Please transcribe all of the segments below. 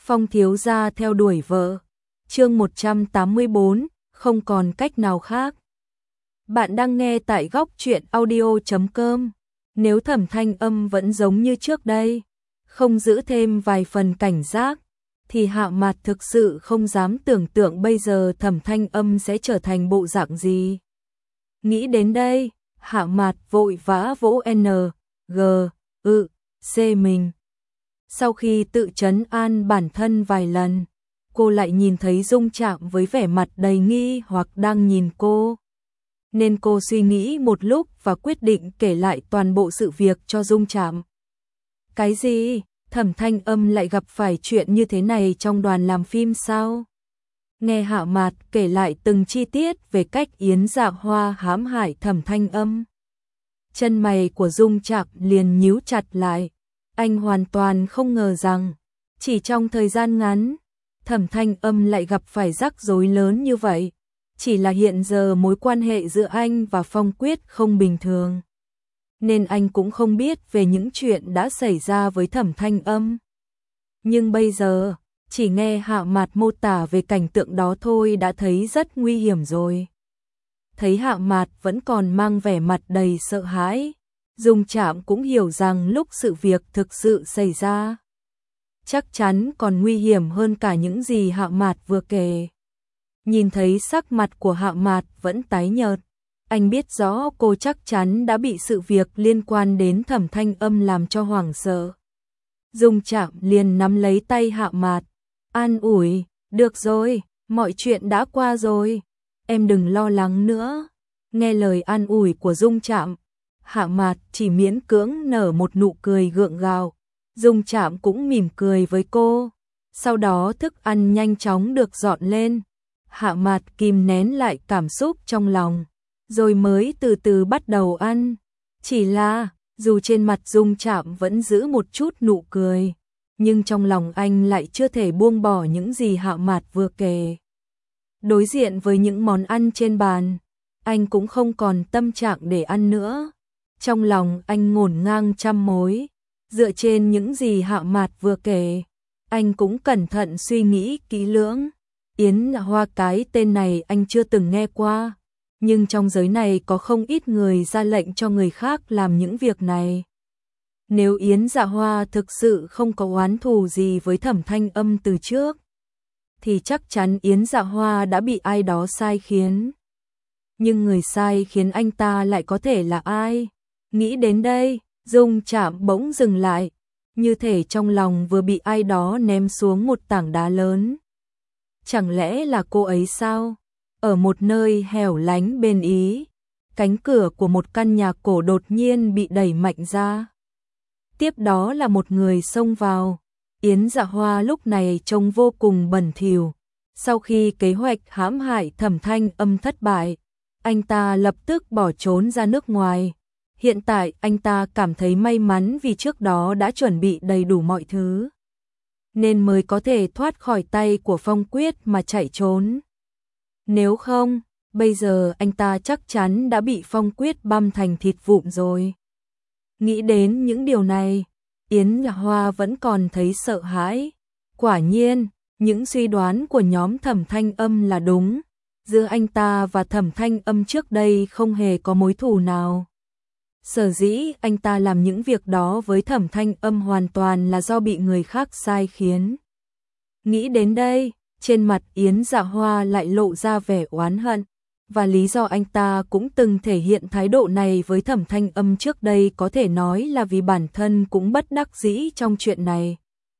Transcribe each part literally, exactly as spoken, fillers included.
Phong thiếu gia theo đuổi vợ. Chương một trăm tám mươi bốn, không còn cách nào khác. Bạn đang nghe tại góc truyện audio chấm com. Nếu Thẩm Thanh Âm vẫn giống như trước đây, không giữ thêm vài phần cảnh giác, thì Hạ Mạt thực sự không dám tưởng tượng bây giờ Thẩm Thanh Âm sẽ trở thành bộ dạng gì. Nghĩ đến đây, Hạ Mạt vội vã vỗ N, G, ự, C mình. Sau khi tự trấn an bản thân vài lần, cô lại nhìn thấy Dung Trạm với vẻ mặt đầy nghi hoặc đang nhìn cô. Nên cô suy nghĩ một lúc và quyết định kể lại toàn bộ sự việc cho Dung Trạm. Cái gì? Thẩm Thanh Âm lại gặp phải chuyện như thế này trong đoàn làm phim sao? Nghe Hạ Mạt kể lại từng chi tiết về cách Yến Dạ Hoa hãm hại Thẩm Thanh Âm, chân mày của Dung Trạm liền nhíu chặt lại. Anh hoàn toàn không ngờ rằng, chỉ trong thời gian ngắn, Thẩm Thanh Âm lại gặp phải rắc rối lớn như vậy. Chỉ là hiện giờ mối quan hệ giữa anh và Phong Quyết không bình thường, nên anh cũng không biết về những chuyện đã xảy ra với Thẩm Thanh Âm. Nhưng bây giờ, chỉ nghe Hạ Mạt mô tả về cảnh tượng đó thôi đã thấy rất nguy hiểm rồi. Thấy Hạ Mạt vẫn còn mang vẻ mặt đầy sợ hãi, Dung Trạm cũng hiểu rằng lúc sự việc thực sự xảy ra, chắc chắn còn nguy hiểm hơn cả những gì Hạ Mạt vừa kể. Nhìn thấy sắc mặt của Hạ Mạt vẫn tái nhợt, anh biết rõ cô chắc chắn đã bị sự việc liên quan đến Thẩm Thanh Âm làm cho hoảng sợ. Dung Trạm liền nắm lấy tay Hạ Mạt, an ủi, được rồi, mọi chuyện đã qua rồi, em đừng lo lắng nữa. Nghe lời an ủi của Dung Trạm, Hạ Mạt chỉ miễn cưỡng nở một nụ cười gượng gạo. Dung Trạm cũng mỉm cười với cô. Sau đó thức ăn nhanh chóng được dọn lên. Hạ Mạt kìm nén lại cảm xúc trong lòng, rồi mới từ từ bắt đầu ăn. Chỉ là, dù trên mặt Dung Trạm vẫn giữ một chút nụ cười, nhưng trong lòng anh lại chưa thể buông bỏ những gì Hạ Mạt vừa kể. Đối diện với những món ăn trên bàn, anh cũng không còn tâm trạng để ăn nữa. Trong lòng anh ngổn ngang trăm mối, dựa trên những gì Hạ Mạt vừa kể, anh cũng cẩn thận suy nghĩ kỹ lưỡng. Yến Dạ Hoa, cái tên này anh chưa từng nghe qua, nhưng trong giới này có không ít người ra lệnh cho người khác làm những việc này. Nếu Yến Dạ Hoa thực sự không có oán thù gì với Thẩm Thanh Âm từ trước, thì chắc chắn Yến Dạ Hoa đã bị ai đó sai khiến. Nhưng người sai khiến anh ta lại có thể là ai? Nghĩ đến đây, Dung Trạm bỗng dừng lại, như thể trong lòng vừa bị ai đó ném xuống một tảng đá lớn. Chẳng lẽ là cô ấy sao? Ở một nơi hẻo lánh bên Ý, cánh cửa của một căn nhà cổ đột nhiên bị đẩy mạnh ra. Tiếp đó là một người xông vào. Yến Dạ Hoa lúc này trông vô cùng bẩn thỉu. Sau khi kế hoạch hãm hại Thẩm Thanh Âm thất bại, anh ta lập tức bỏ trốn ra nước ngoài. Hiện tại anh ta cảm thấy may mắn vì trước đó đã chuẩn bị đầy đủ mọi thứ, nên mới có thể thoát khỏi tay của Phong Quyết mà chạy trốn. Nếu không, bây giờ anh ta chắc chắn đã bị Phong Quyết băm thành thịt vụn rồi. Nghĩ đến những điều này, Yến Dạ Hoa vẫn còn thấy sợ hãi. Quả nhiên, những suy đoán của nhóm Thẩm Thanh Âm là đúng. Giữa anh ta và Thẩm Thanh Âm trước đây không hề có mối thù nào. Sở dĩ anh ta làm những việc đó với Thẩm Thanh Âm hoàn toàn là do bị người khác sai khiến. Nghĩ đến đây, trên mặt Yến Dạ Hoa lại lộ ra vẻ oán hận, và lý do anh ta cũng từng thể hiện thái độ này với Thẩm Thanh Âm trước đây có thể nói là vì bản thân cũng bất đắc dĩ trong chuyện này.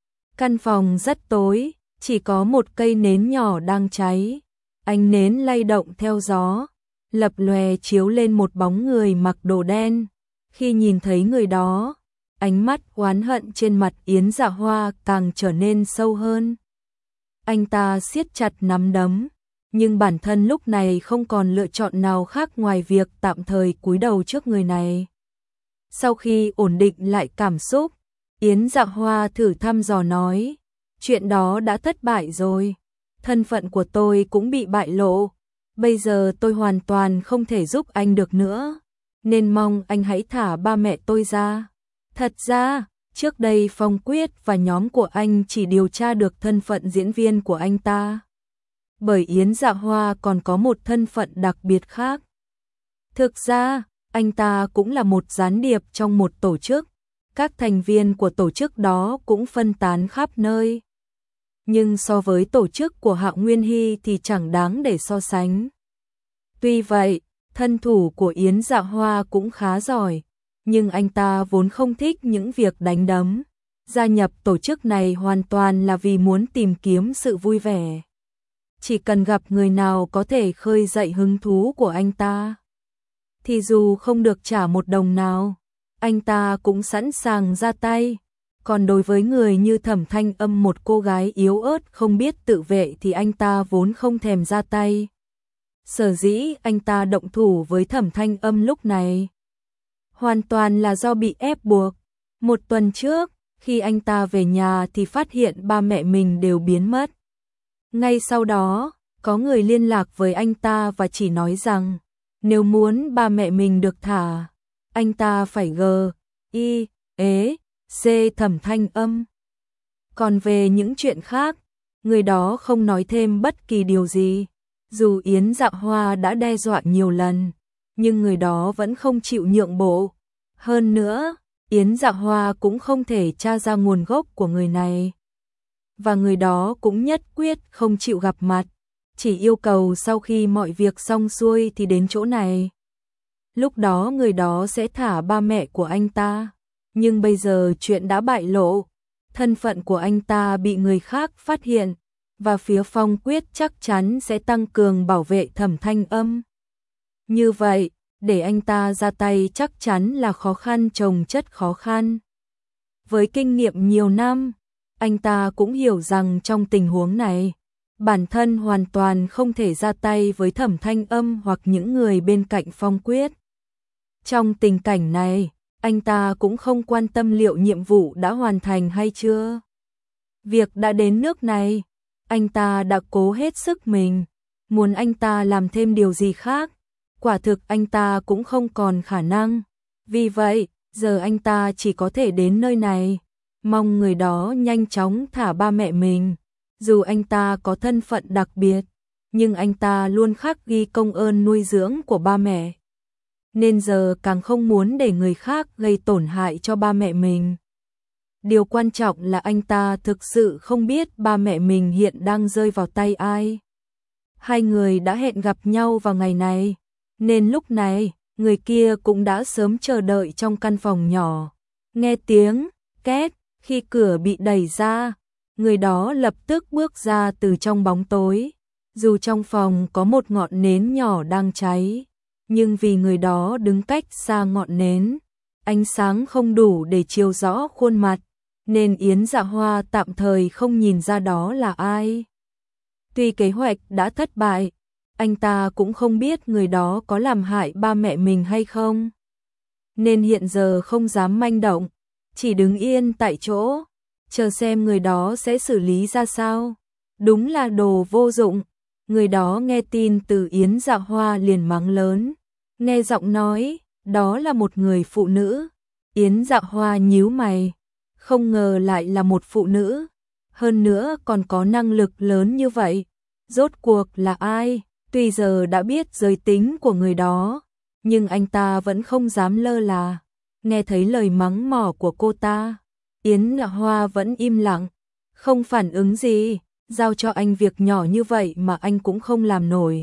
Căn phòng rất tối, chỉ có một cây nến nhỏ đang cháy. Ánh nến lay động theo gió, lập lòe chiếu lên một bóng người mặc đồ đen. Khi nhìn thấy người đó, ánh mắt oán hận trên mặt Yến Dạ Hoa càng trở nên sâu hơn. Anh ta siết chặt nắm đấm, nhưng bản thân lúc này không còn lựa chọn nào khác ngoài việc tạm thời cúi đầu trước người này. Sau khi ổn định lại cảm xúc, Yến Dạ Hoa thử thăm dò nói, chuyện đó đã thất bại rồi, thân phận của tôi cũng bị bại lộ, bây giờ tôi hoàn toàn không thể giúp anh được nữa, nên mong anh hãy thả ba mẹ tôi ra. Thật ra, Trước đây Phong Quyết và nhóm của anh chỉ điều tra được thân phận diễn viên của anh ta. Bởi Yến Dạ Hoa còn có một thân phận đặc biệt khác. Thực ra, anh ta cũng là một gián điệp trong một tổ chức. Các thành viên của tổ chức đó cũng phân tán khắp nơi. Nhưng so với tổ chức của Hạo Nguyên Hy thì chẳng đáng để so sánh. Tuy vậy, thân thủ của Yến Dạ Hoa cũng khá giỏi, nhưng anh ta vốn không thích những việc đánh đấm. Gia nhập tổ chức này hoàn toàn là vì muốn tìm kiếm sự vui vẻ. Chỉ cần gặp người nào có thể khơi dậy hứng thú của anh ta, thì dù không được trả một đồng nào, anh ta cũng sẵn sàng ra tay. Còn đối với người như Thẩm Thanh Âm, một cô gái yếu ớt không biết tự vệ, thì anh ta vốn không thèm ra tay. Sở dĩ anh ta động thủ với Thẩm Thanh Âm lúc này hoàn toàn là do bị ép buộc. Một tuần trước, khi anh ta về nhà thì phát hiện ba mẹ mình đều biến mất. Ngay sau đó, có người liên lạc với anh ta và chỉ nói rằng nếu muốn ba mẹ mình được thả, anh ta phải gờ, y, ế, c Thẩm Thanh Âm. Còn về những chuyện khác, người đó không nói thêm bất kỳ điều gì. Dù Yến Dạ Hoa đã đe dọa nhiều lần, nhưng người đó vẫn không chịu nhượng bộ. Hơn nữa, Yến Dạ Hoa cũng không thể tra ra nguồn gốc của người này. Và người đó cũng nhất quyết không chịu gặp mặt, chỉ yêu cầu sau khi mọi việc xong xuôi thì đến chỗ này. Lúc đó người đó sẽ thả ba mẹ của anh ta. Nhưng bây giờ chuyện đã bại lộ, thân phận của anh ta bị người khác phát hiện, và phía Phong Quyết chắc chắn sẽ tăng cường bảo vệ Thẩm Thanh Âm. Như vậy, để anh ta ra tay chắc chắn là khó khăn chồng chất khó khăn. Với kinh nghiệm nhiều năm, anh ta cũng hiểu rằng trong tình huống này, bản thân hoàn toàn không thể ra tay với Thẩm Thanh Âm hoặc những người bên cạnh Phong Quyết. Trong tình cảnh này, anh ta cũng không quan tâm liệu nhiệm vụ đã hoàn thành hay chưa. Việc đã đến nước này, anh ta đã cố hết sức mình, muốn anh ta làm thêm điều gì khác, quả thực anh ta cũng không còn khả năng. Vì vậy, giờ anh ta chỉ có thể đến nơi này, mong người đó nhanh chóng thả ba mẹ mình. Dù anh ta có thân phận đặc biệt, nhưng anh ta luôn khắc ghi công ơn nuôi dưỡng của ba mẹ. Nên giờ càng không muốn để người khác gây tổn hại cho ba mẹ mình. Điều quan trọng là anh ta thực sự không biết ba mẹ mình hiện đang rơi vào tay ai. Hai người đã hẹn gặp nhau vào ngày này, nên lúc này, người kia cũng đã sớm chờ đợi trong căn phòng nhỏ. Nghe tiếng két khi cửa bị đẩy ra, người đó lập tức bước ra từ trong bóng tối. Dù trong phòng có một ngọn nến nhỏ đang cháy, nhưng vì người đó đứng cách xa ngọn nến, ánh sáng không đủ để chiếu rõ khuôn mặt, nên Yến Dạ Hoa tạm thời không nhìn ra đó là ai. Tuy kế hoạch đã thất bại, anh ta cũng không biết người đó có làm hại ba mẹ mình hay không, nên hiện giờ không dám manh động, chỉ đứng yên tại chỗ, chờ xem người đó sẽ xử lý ra sao. Đúng là đồ vô dụng. Người đó nghe tin từ Yến Dạ Hoa liền mắng lớn. Nghe giọng nói, đó là một người phụ nữ. Yến Dạ Hoa nhíu mày, không ngờ lại là một phụ nữ, hơn nữa còn có năng lực lớn như vậy. Rốt cuộc là ai? Tuy giờ đã biết giới tính của người đó, nhưng anh ta vẫn không dám lơ là. Nghe thấy lời mắng mỏ của cô ta, Yến Dạ Hoa vẫn im lặng, không phản ứng gì. Giao cho anh việc nhỏ như vậy mà anh cũng không làm nổi.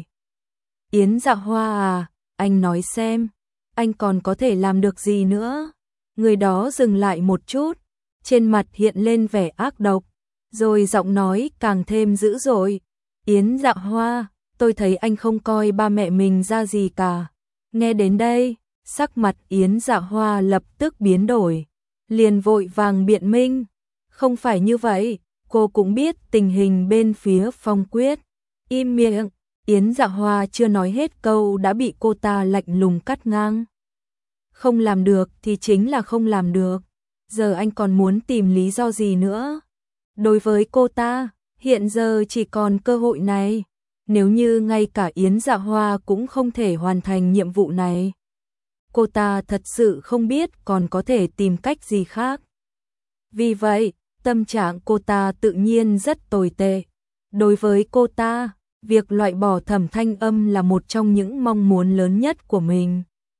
Yến Dạ Hoa à, anh nói xem, anh còn có thể làm được gì nữa? Người đó dừng lại một chút, trên mặt hiện lên vẻ ác độc, rồi giọng nói càng thêm dữ dội. Yến Dạ Hoa, tôi thấy anh không coi ba mẹ mình ra gì cả. Nghe đến đây, sắc mặt Yến Dạ Hoa lập tức biến đổi, liền vội vàng biện minh. Không phải như vậy. Cô cũng biết tình hình bên phía Phong Quyết. Im miệng, Yến Dạ Hoa chưa nói hết câu đã bị cô ta lạnh lùng cắt ngang. Không làm được thì chính là không làm được. Giờ anh còn muốn tìm lý do gì nữa? Đối với cô ta, hiện giờ chỉ còn cơ hội này. Nếu như ngay cả Yến Dạ Hoa cũng không thể hoàn thành nhiệm vụ này, cô ta thật sự không biết còn có thể tìm cách gì khác. Vì vậy, tâm trạng cô ta tự nhiên rất tồi tệ. Đối với cô ta, việc loại bỏ Thẩm Thanh Âm là một trong những mong muốn lớn nhất của mình.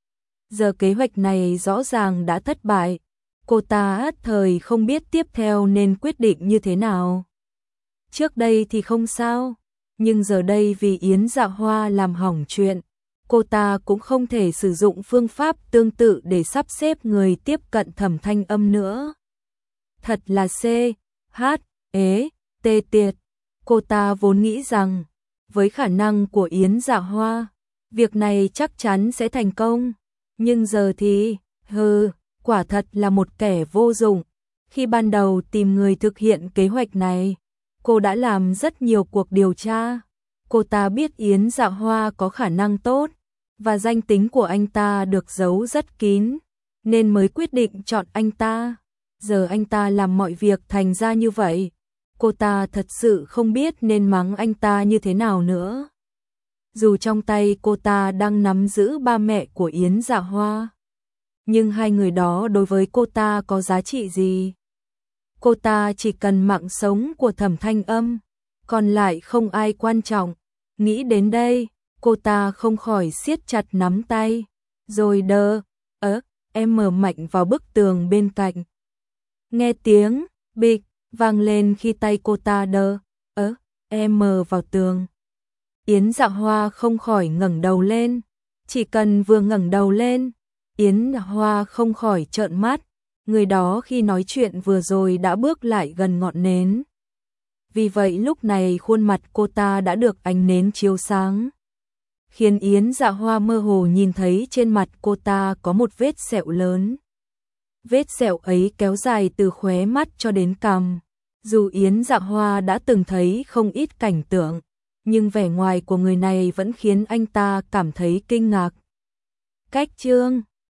Giờ kế hoạch này rõ ràng đã thất bại, cô ta ất thời không biết tiếp theo nên quyết định như thế nào. Trước đây thì không sao, nhưng giờ đây vì Yến Dạ Hoa làm hỏng chuyện, cô ta cũng không thể sử dụng phương pháp tương tự để sắp xếp người tiếp cận Thẩm Thanh Âm nữa. Thật là C, H, ế, tê tiệt. Cô ta vốn nghĩ rằng, với khả năng của Yến Dạ Hoa, việc này chắc chắn sẽ thành công. Nhưng giờ thì, hừ, quả thật là một kẻ vô dụng. Khi ban đầu tìm người thực hiện kế hoạch này, cô đã làm rất nhiều cuộc điều tra. Cô ta biết Yến Dạ Hoa có khả năng tốt, và danh tính của anh ta được giấu rất kín, nên mới quyết định chọn anh ta. Giờ anh ta làm mọi việc thành ra như vậy, cô ta thật sự không biết nên mắng anh ta như thế nào nữa. Dù trong tay cô ta đang nắm giữ ba mẹ của Yến Dạ Hoa, nhưng hai người đó đối với cô ta có giá trị gì? Cô ta chỉ cần mạng sống của Thẩm Thanh Âm, còn lại không ai quan trọng. Nghĩ đến đây, cô ta không khỏi siết chặt nắm tay, rồi đơ, ớ, em mở mạnh vào bức tường bên cạnh. Nghe tiếng, bịch, vang lên khi tay cô ta đơ, ớ, em mờ vào tường. Yến Dạ Hoa không khỏi ngẩng đầu lên, chỉ cần vừa ngẩng đầu lên, Yến Dạ Hoa không khỏi trợn mắt, người đó khi nói chuyện vừa rồi đã bước lại gần ngọn nến. Vì vậy lúc này khuôn mặt cô ta đã được ánh nến chiếu sáng, khiến Yến Dạ Hoa mơ hồ nhìn thấy trên mặt cô ta có một vết sẹo lớn. Vết sẹo ấy kéo dài từ khóe mắt cho đến cằm. Dù Yến Dạ Hoa đã từng thấy không ít cảnh tượng, nhưng vẻ ngoài của người này vẫn khiến anh ta cảm thấy kinh ngạc. Cách chương